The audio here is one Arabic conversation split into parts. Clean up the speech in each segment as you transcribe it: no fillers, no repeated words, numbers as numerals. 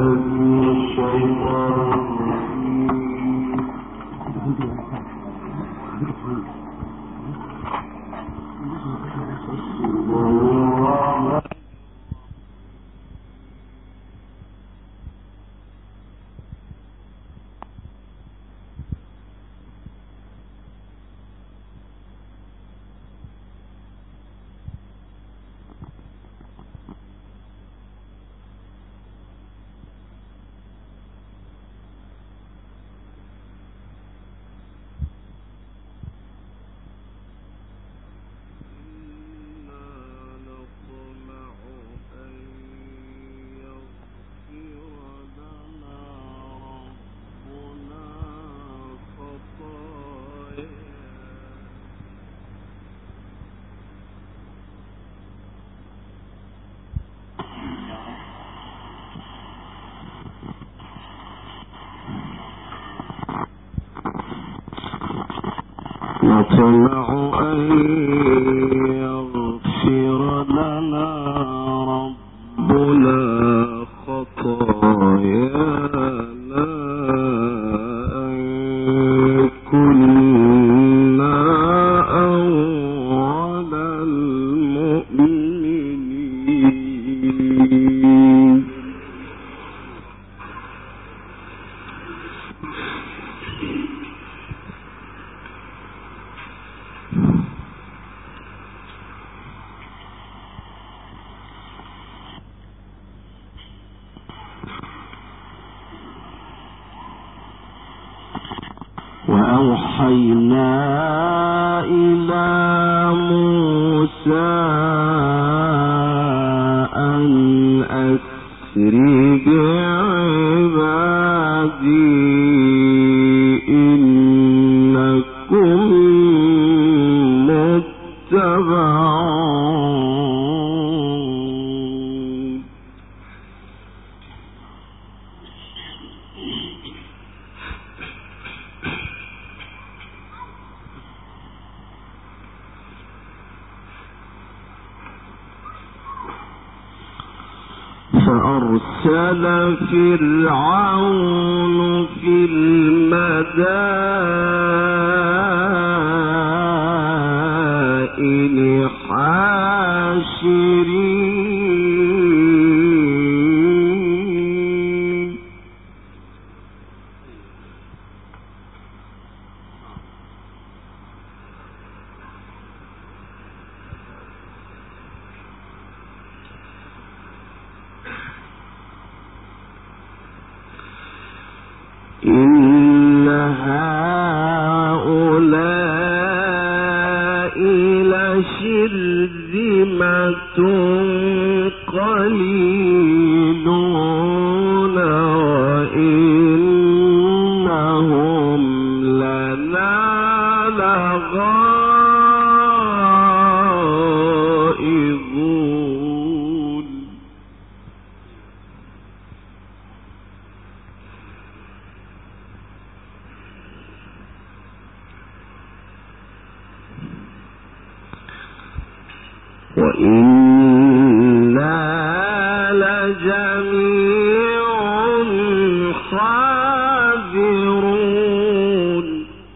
نطمع أن يغفر لنا ربنا خطايانا أن كنا أول المؤمنين. وأوحينا إلى موسى أن أسر بعبادي إنكم متبعون. فأرسل فرعون في المدائن حاشرين إن هؤلاء لشرذمة قليلون وإنهم لنا لغائظون. وإنا لجميع حاذرون.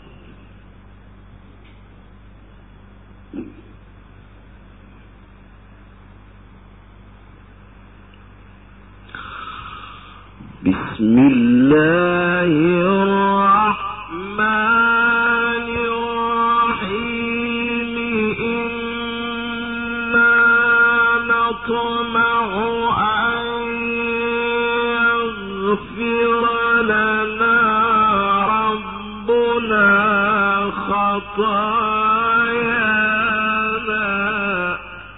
بسم الله الرحمن الرحيم. إنا نطمع أن يغفر لنا ربنا خطايانا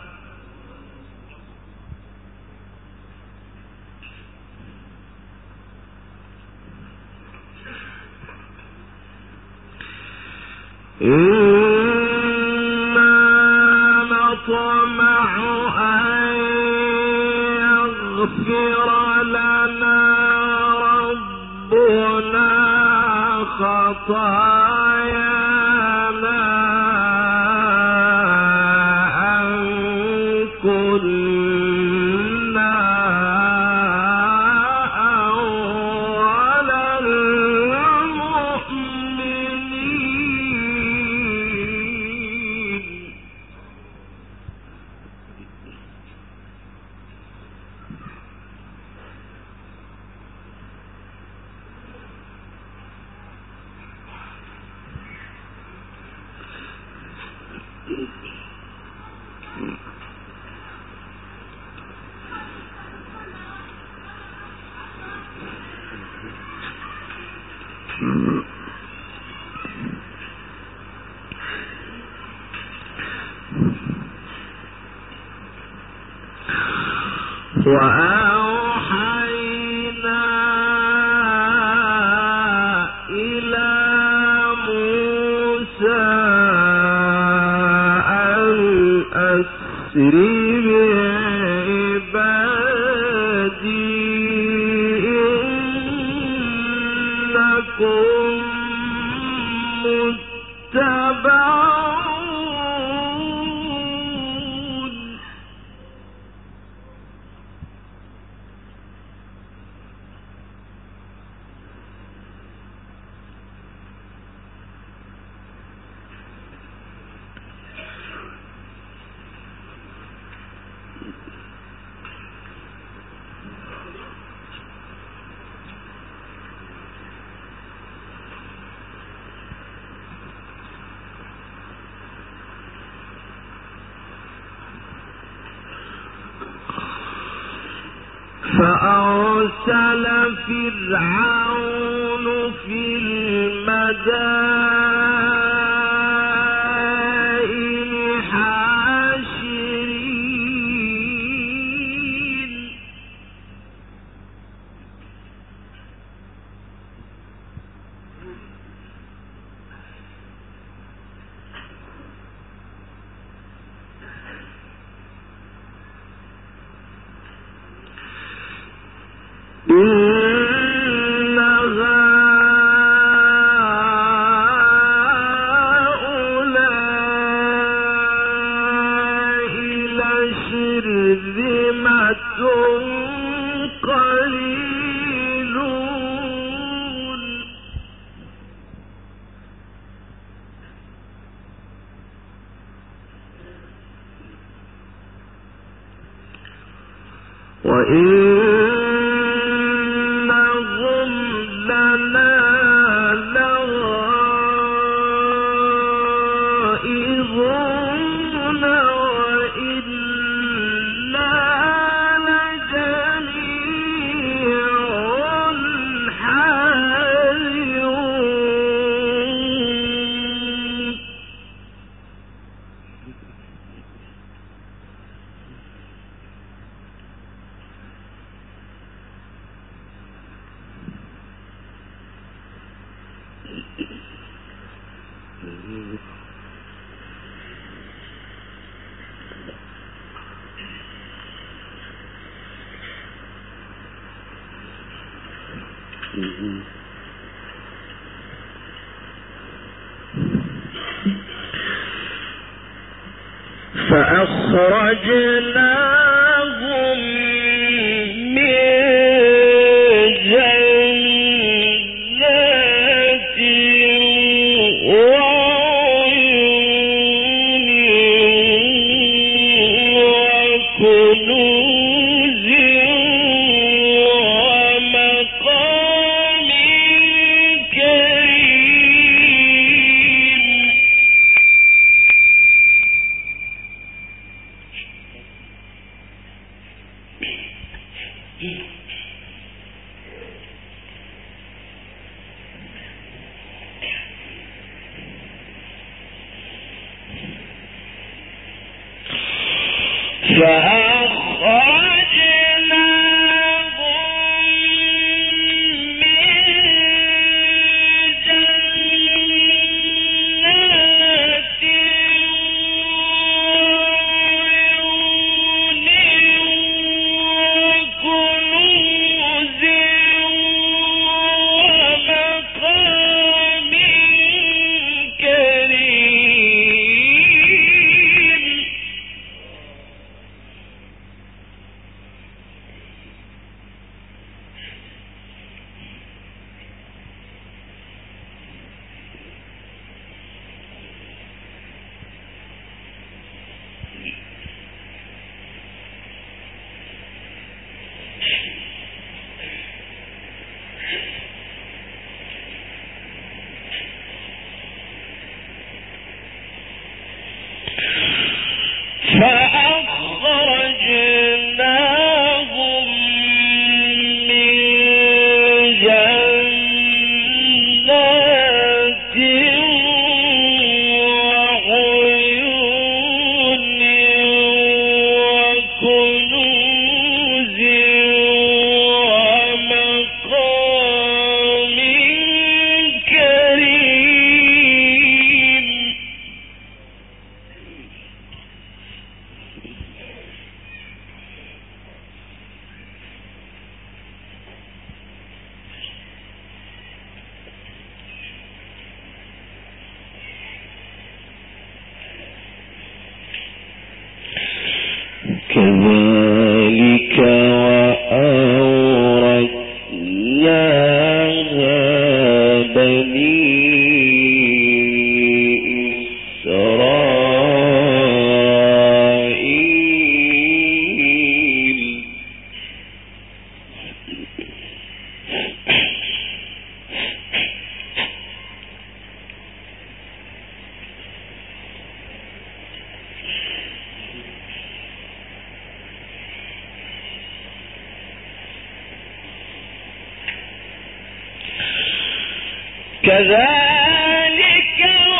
إنا نطمع أن يغفر لنا ربنا خطايانا أن كنا وأوحينا إلى موسى أن أسر بعبادي إنكم متبعون. فأرسل فرعون في المدائن حاشرين إن هؤلاء لشرذمة قليلون وإنهم لنا لغائظون وإنا لجميع حاذرون. فأخرجناهم من جنات وعيون وكنوز ومقام كريم. كذلك وأورثناها بني إسرائيل. كذلك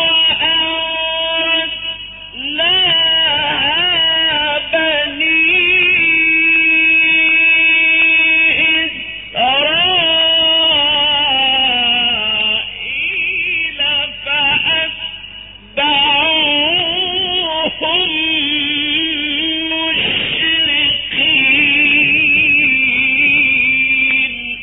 وأورثناها بني إسرائيل فأتبعوهم مشرقين.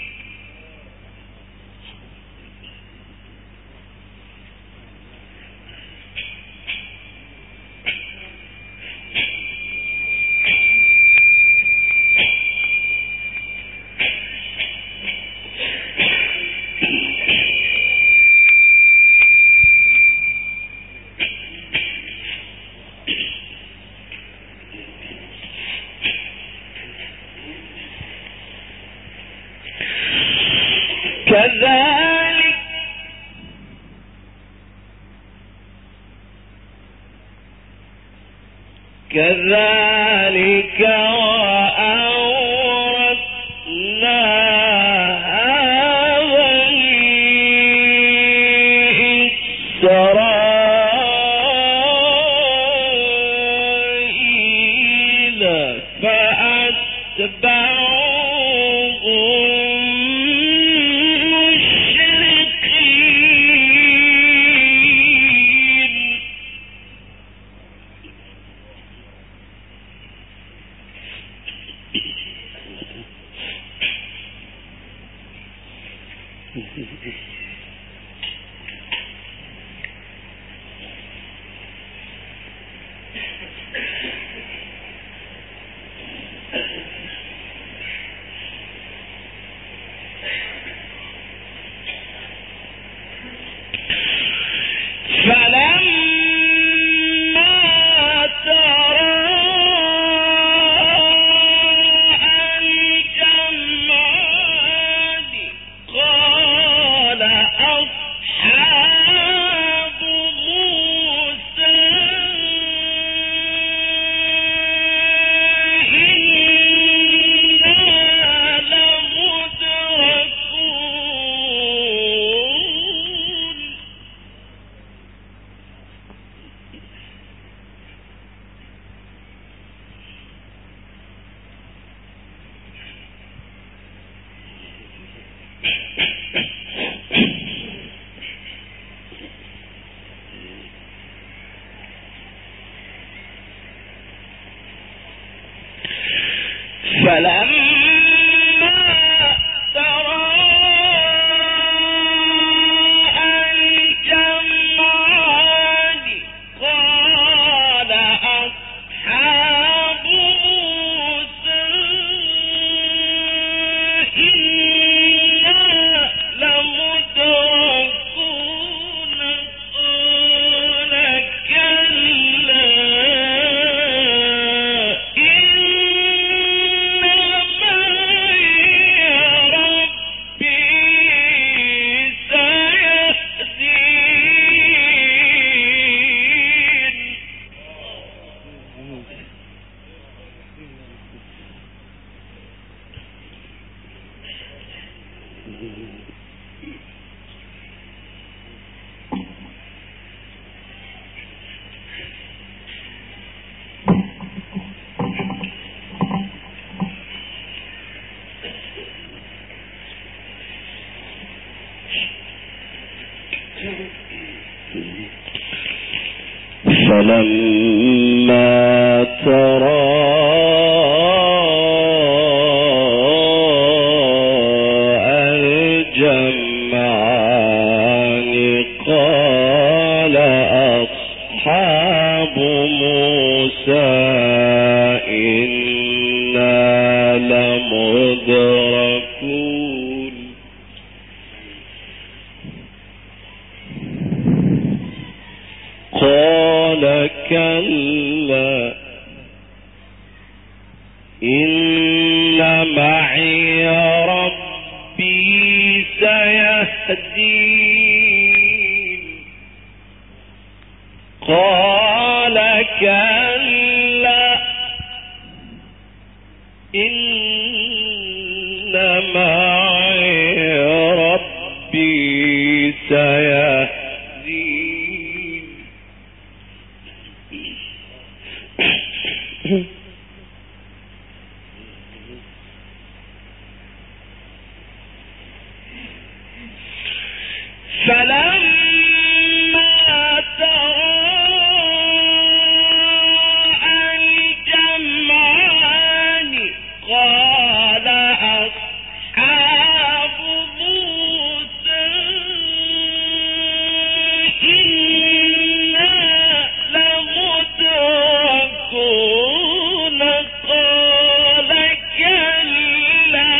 كذلك وأورثناها بني إسرائيل فأتبعوهم مشرقين. فلما تراءى الجمعان قال أصحاب موسى إنا لمدركون قال كلا فلما تراءى الجمعان قال أصحاب موسى إنا يكون قال كلا إن معي ربي سيهدين قال كلا إن معي ربي سيهدين فلما تراءى الجمعان قال أصحاب موسى إنا لمدركون قال كلا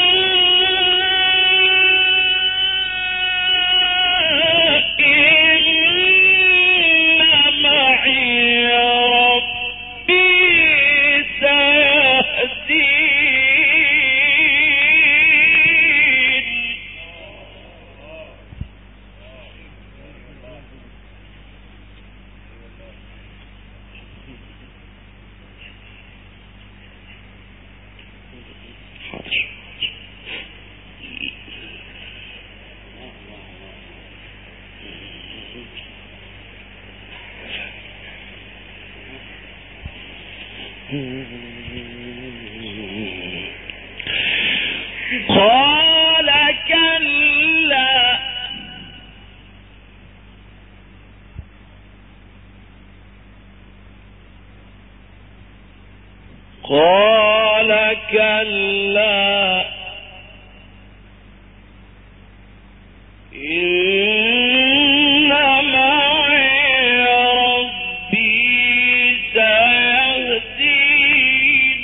قال كلا قال كلا إن معي ربي سيهدين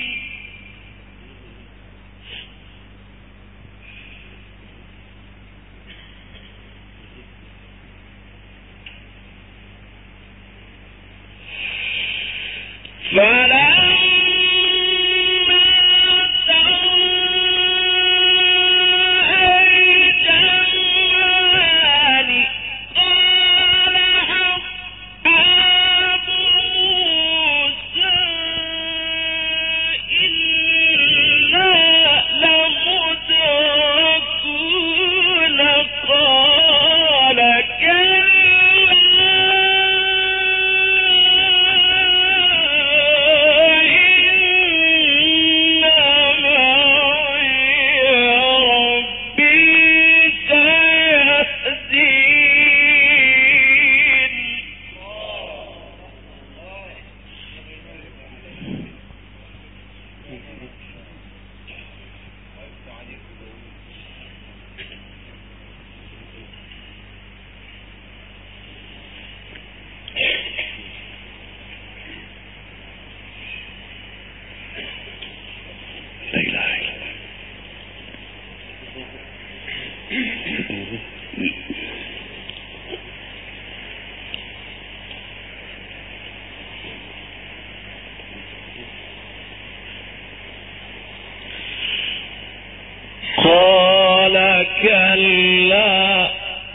قال كلا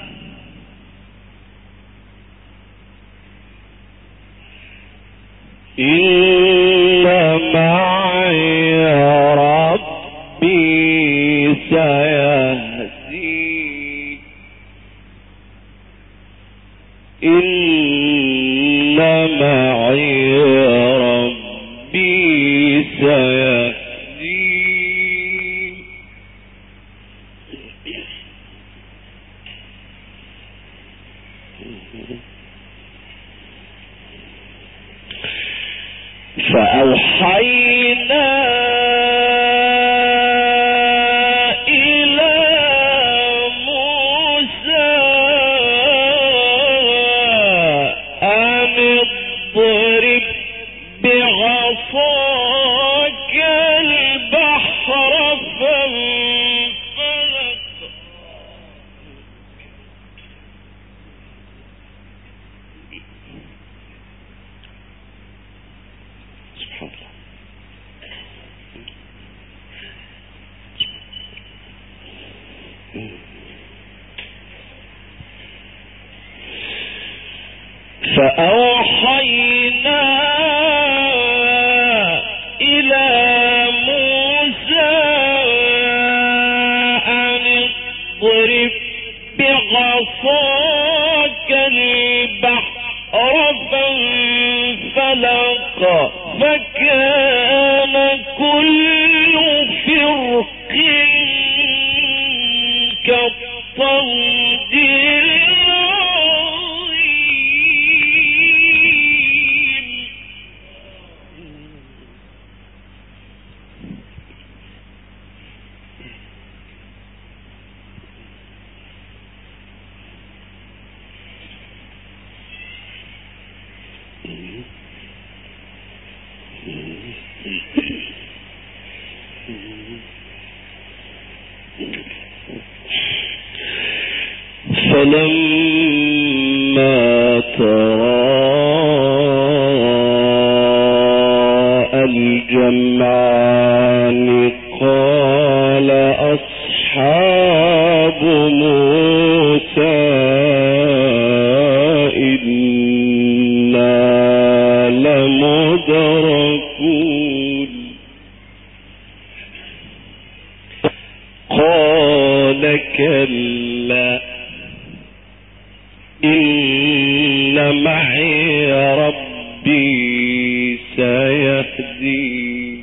إن معي ربي سيهدين إن معي ربي سيهدين فأوحينا إلى موسى أن اضرب بعصاك البحر فانفلق فأوحينا إلى موسى أن اضرب بعصاك البحر فانفلق فكان كل فرق كالطود فلما تراءى الجمعان قال أصحاب موسى إنا لمدركون قال كلا إن معي ربي سيهدين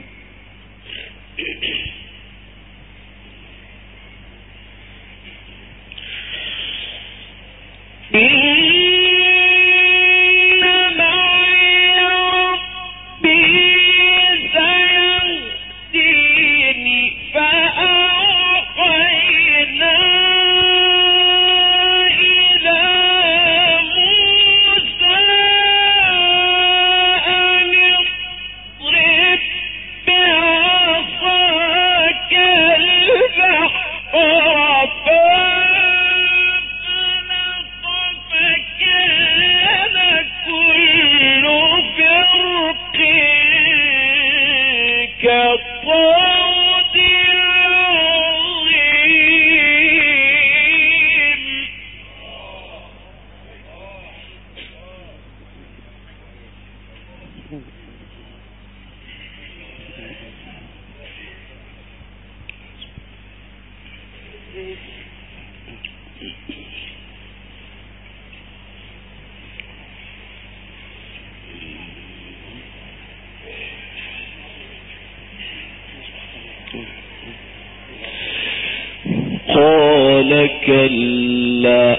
قال كلا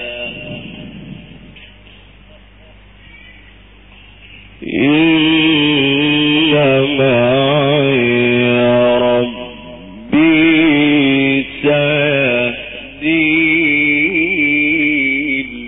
إن معي ربي سيهدين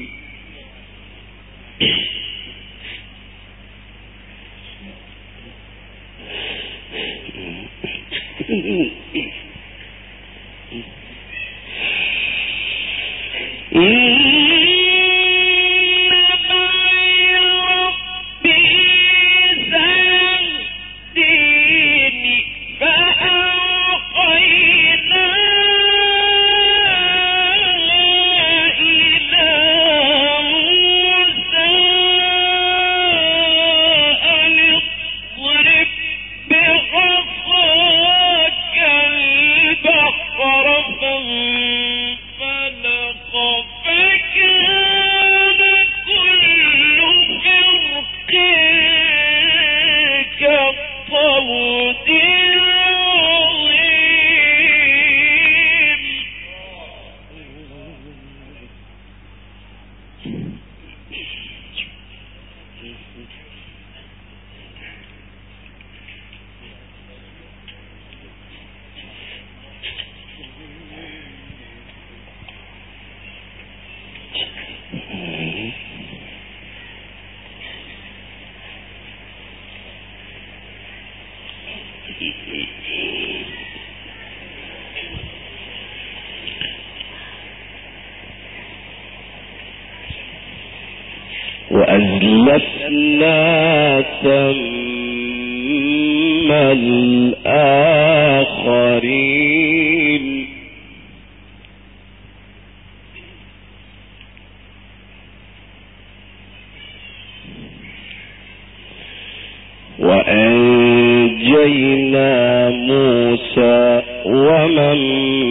وأزلفنا ثم الآخرين وأنجينا موسى ومن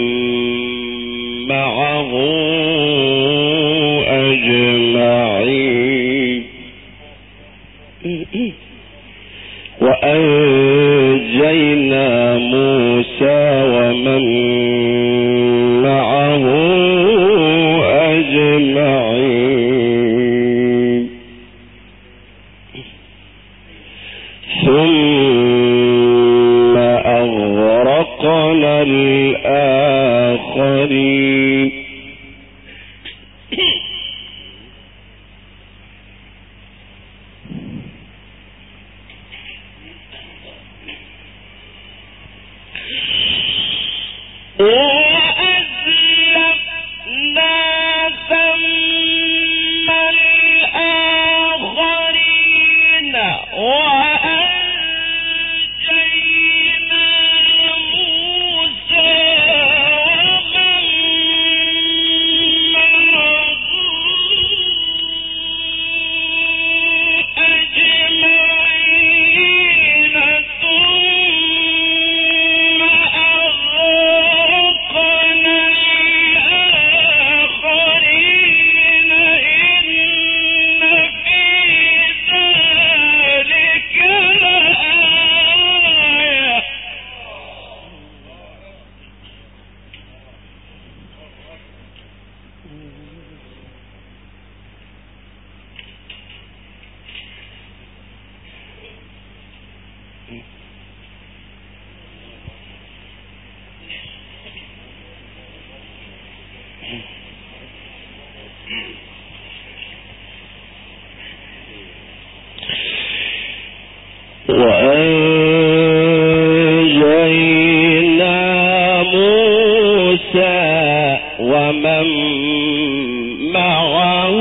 معه أجمعين وأنجينا موسى ومن معه أجمعين ثم أغرقنا الآخرين وأنجينا موسى ومن معه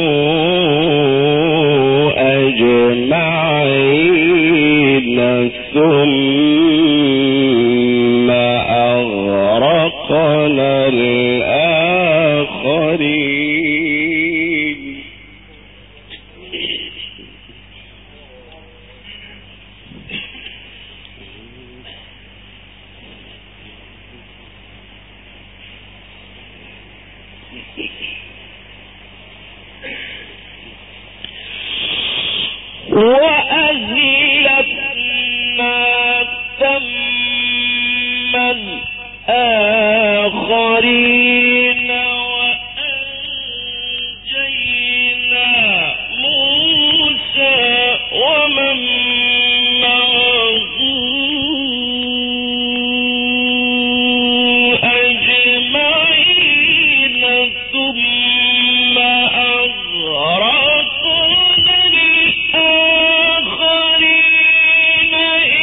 أجمعين ثم أغرقنا الآخرين وأهلكنا ثم الآخرين وأنجينا موسى ومن معه أجمعين ثم أغرقنا الآخرين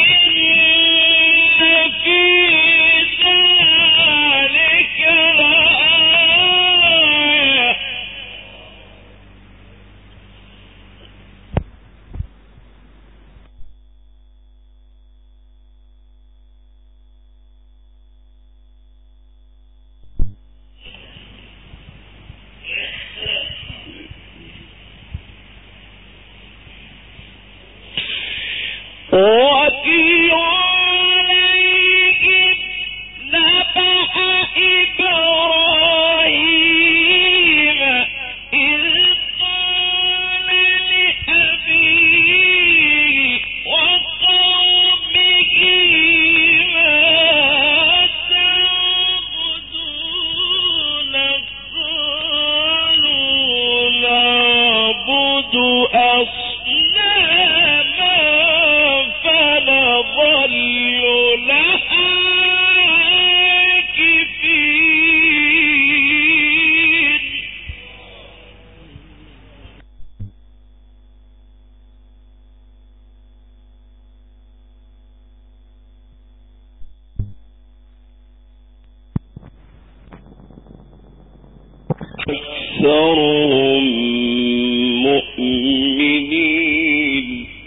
إن في ذلك لآية واتل عليهم نبأ إبراهيم إذ قال لأبيه وقومه ما تعبدون قالوا نعبد أصناما فنظل لها عاكفين أكثرهم مؤمنين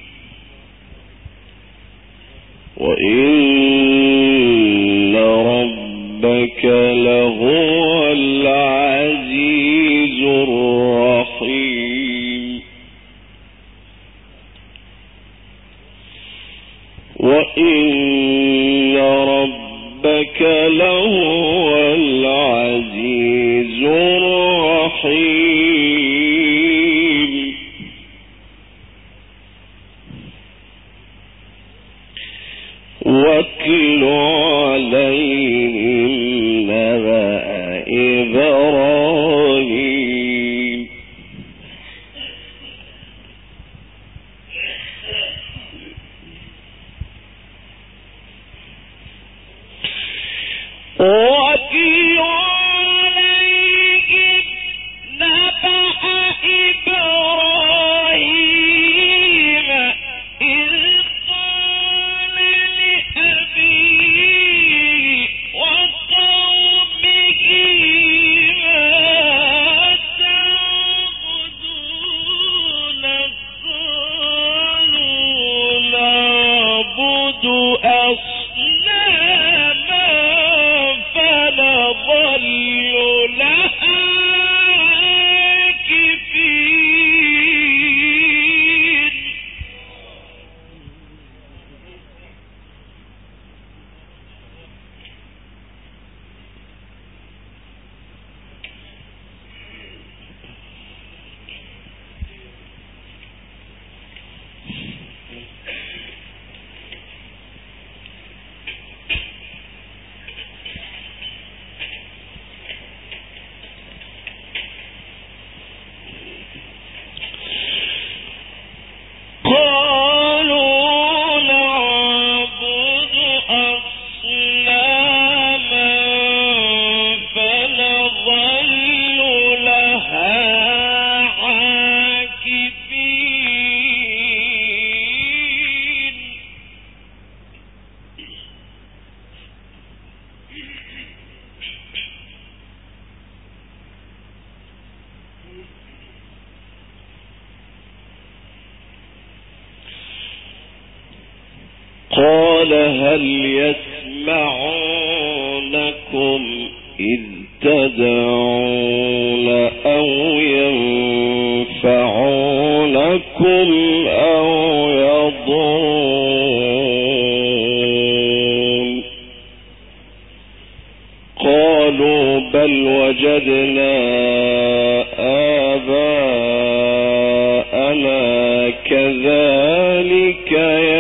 وإن ربك لهو العزيز الرحيم وإن الرحيم واتل عليهم نبأ إبراهيم واتل عليهم نبأ إبراهيم إذ قال لأبيه وقومه ما تعبدون قالوا نعبد أصناما فنظل لها عاكفين قالوا نعبد أصناما فنظل لها عاكفين قال هل يسمعونكم إذ تدعون أو ينفعونكم أو يضرون قالوا بل وجدنا آباءنا كذلك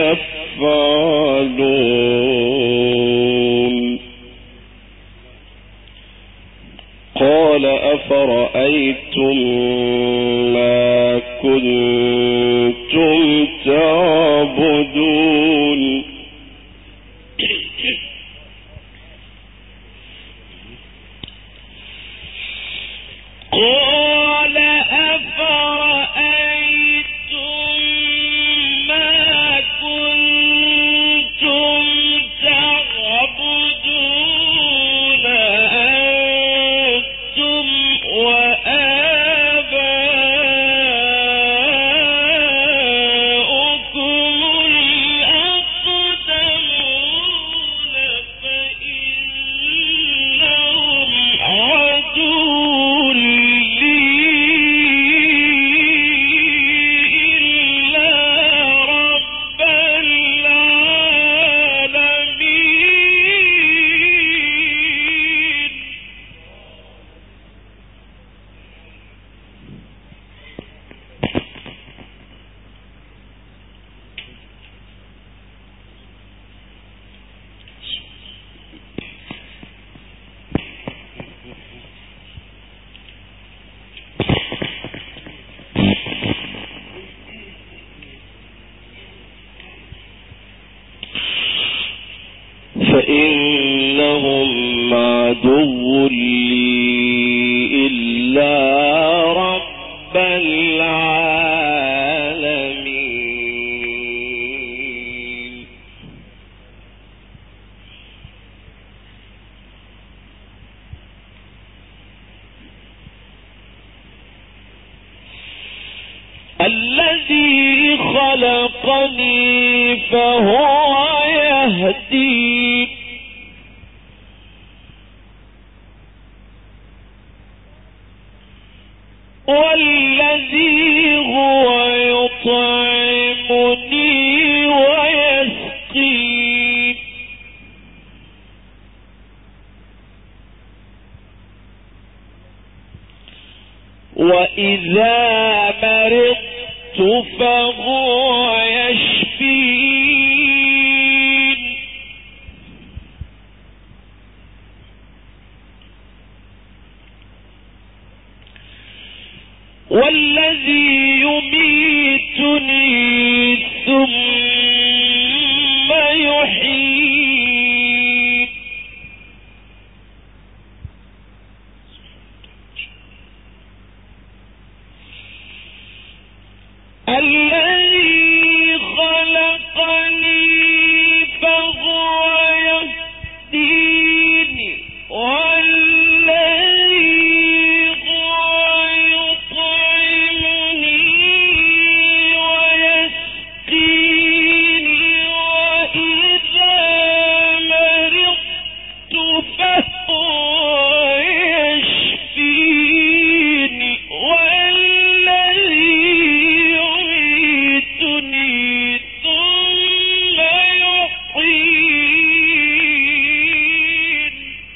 يفعلون قال أفرأيتم ما كنتم تعبدون قال أفرأيتم ما كنتم تعبدون أنتم وآباؤكم الأقدمون فإنهم عدو لي إلا رب العالمين فإنهم عدو لي إلا رب العالمين الذي خلقني فهو يهدين والذي هو يطعمني ويسقين وإذا مرضت فهو يشفين والذي يميتني ثم يحيين الذي خلقني فهو يهديني والذي هو يطعمني ويسقيني وإذا مرضت فهو يشفيني والذي يميتني ثم يحيين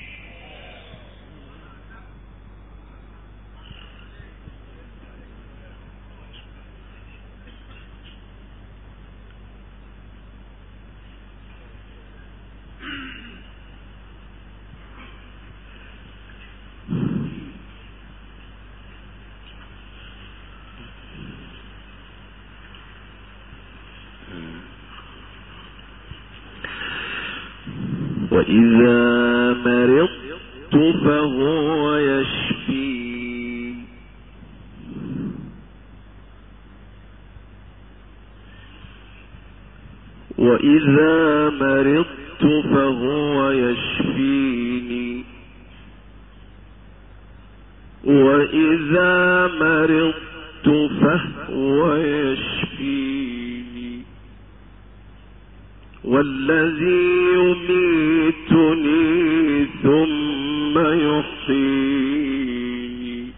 وإذا مرضت فهو يشفين وإذا مرضت فهو يشفيني وإذا مرضت فهو يشفيني والذي يميتني ثم يحييني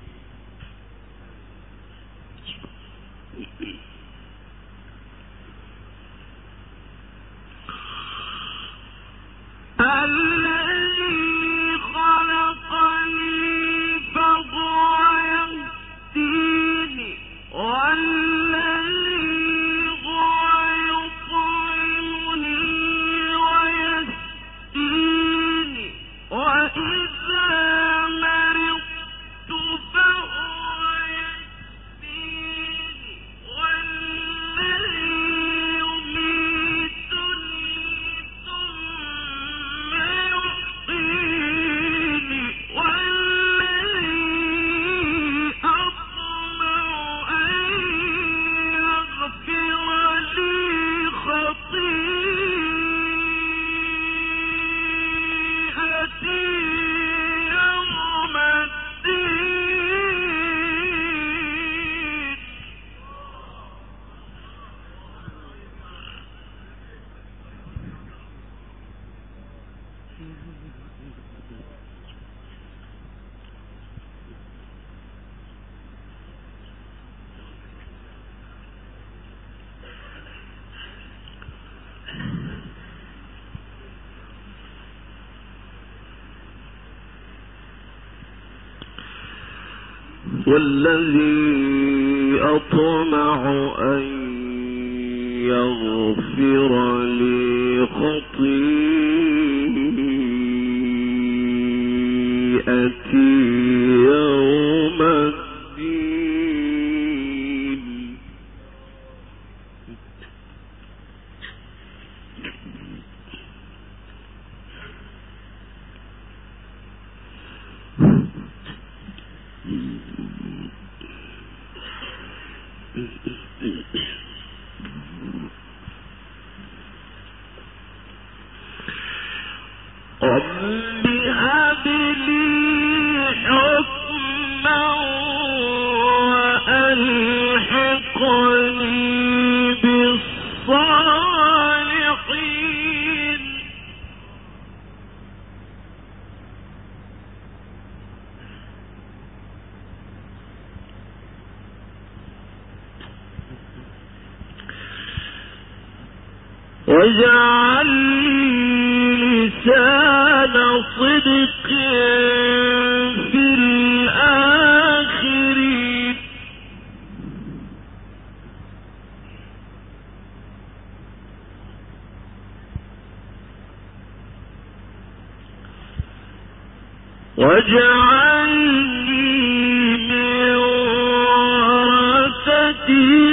الذي خلقني فهو يهديني والذي هو يطعمني ويسقيني وإذا مرضت فهو يشفيني والذي يميتني ثم يحييني والذي أطمع أن يغفر لي خطيئتي يوم الدين والذي أطمع أن يغفر لي خطيئتي يوم الدين رب هب لي حكما وألحقني بالصالحين واجعل لي لسان صدق في الآخرين واجعلني من ورثة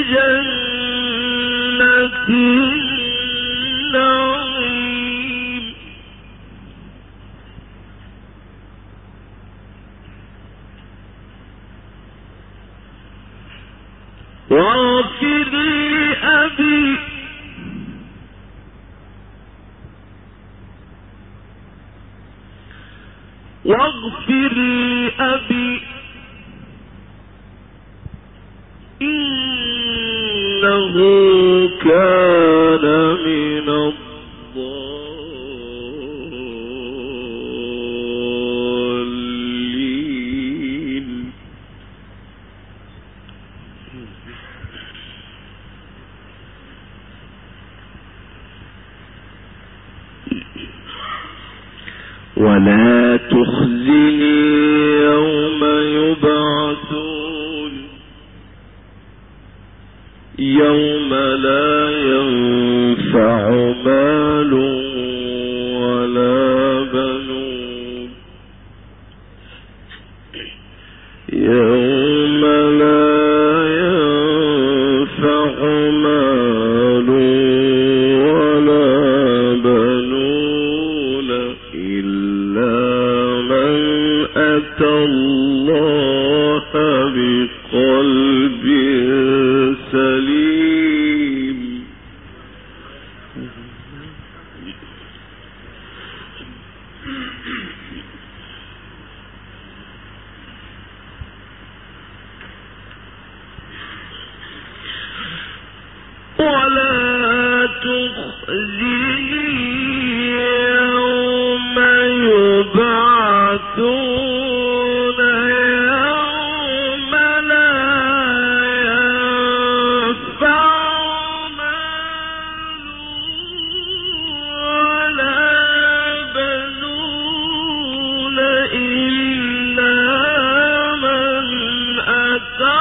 جنة النعيم واغفر لأبي إنه كان من الضالين ولا تخزني يوم يبعثون يوم لا ينفع مال ولا بنون يوم لا ينفع مال ولا بنون إلا من أتى الله بقلب سليم ولا تخزني يوم يبعثون يوم لا ينفع مال ولا بنون إلا من أتى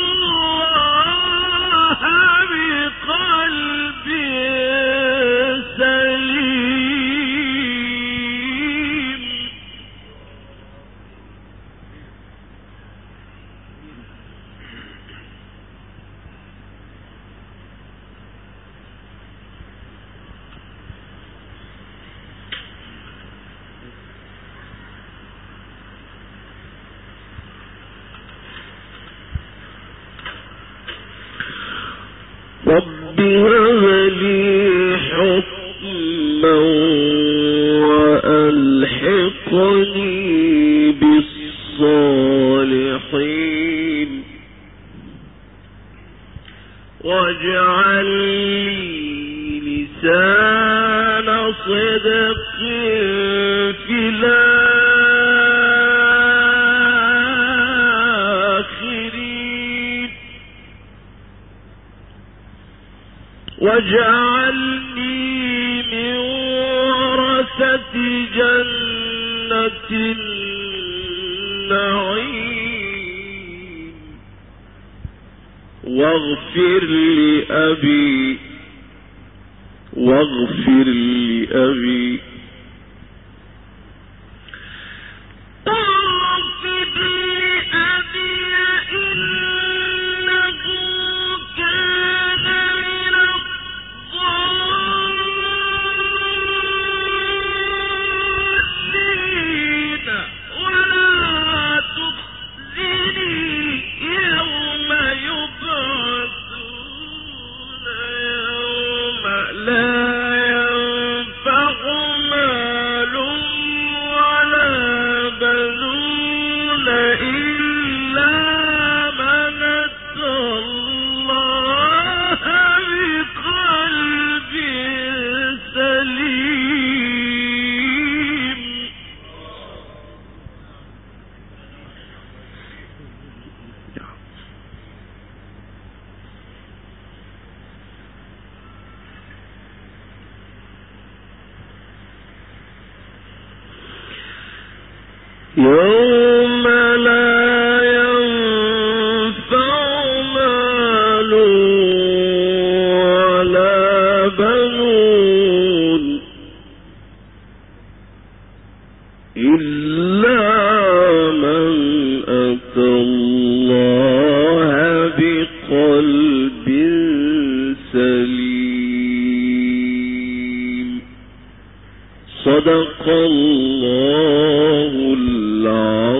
الله بقلب سليم رب هب لي حكما وألحقني بالصالحين واجعل لي لسان صدق في الآخرين واجعلني من ورثة جنة النعيم واغفر لأبي واغفر لأبي يوم لا ينفع مال ولا بنون إلا أتى الله بقلب سليم. صدق الله العظيم.